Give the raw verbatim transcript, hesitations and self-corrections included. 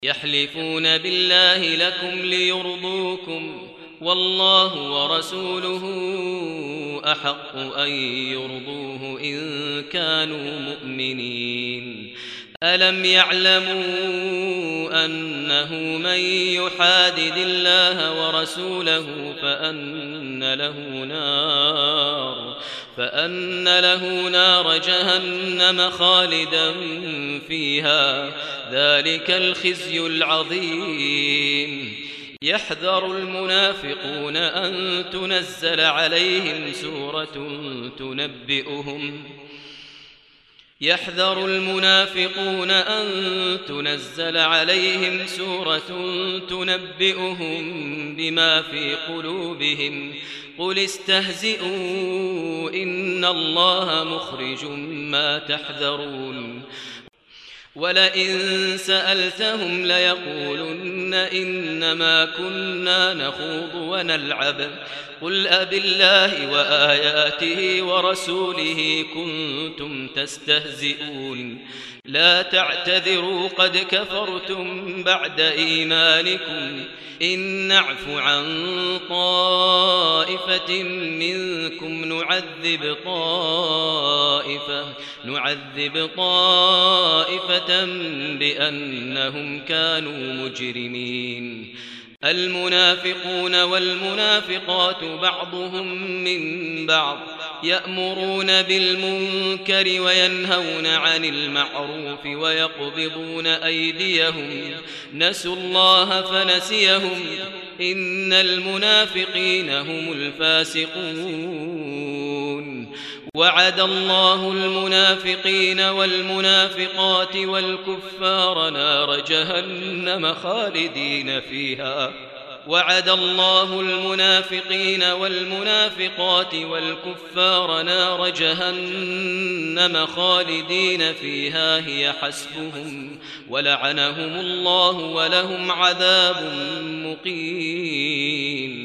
يحلفون بالله لكم ليرضوكم والله ورسوله أحق أن يرضوه إن كانوا مؤمنين. ألم يعلموا أنه من يحادد الله ورسوله فأن له نار فأن له نار جهنم خالدا فيها ذلك الخزي العظيم. يحذر المنافقون أن تنزل عليهم سورة تنبئهم يحذر المنافقون أن تنزل عليهم سورة تنبئهم بما في قلوبهم قل استهزئوا إن الله مخرج ما تحذرون. ولئن سألتهم ليقولن إنما كنا نخوض ونلعب قل أبالله وآياته ورسوله كنتم تستهزئون لا تعتذروا قد كفرتم بعد إيمانكم إن نعف عن طائفة منكم نعذب طائفة نعذب طائفة بأنهم كانوا مجرمين. المنافقون والمنافقات بعضهم من بعض يأمرون بالمنكر وينهون عن المعروف ويقبضون أيديهم نسوا الله فنسيهم إن المنافقين هم الفاسقون. وعد الله المنافقين والمنافقات والكفار نار جهنم خالدين فيها وعد الله المنافقين والمنافقات والكفار نار جهنم خالدين فيها هي حسبهم ولعنهم الله ولهم عذاب مقيم.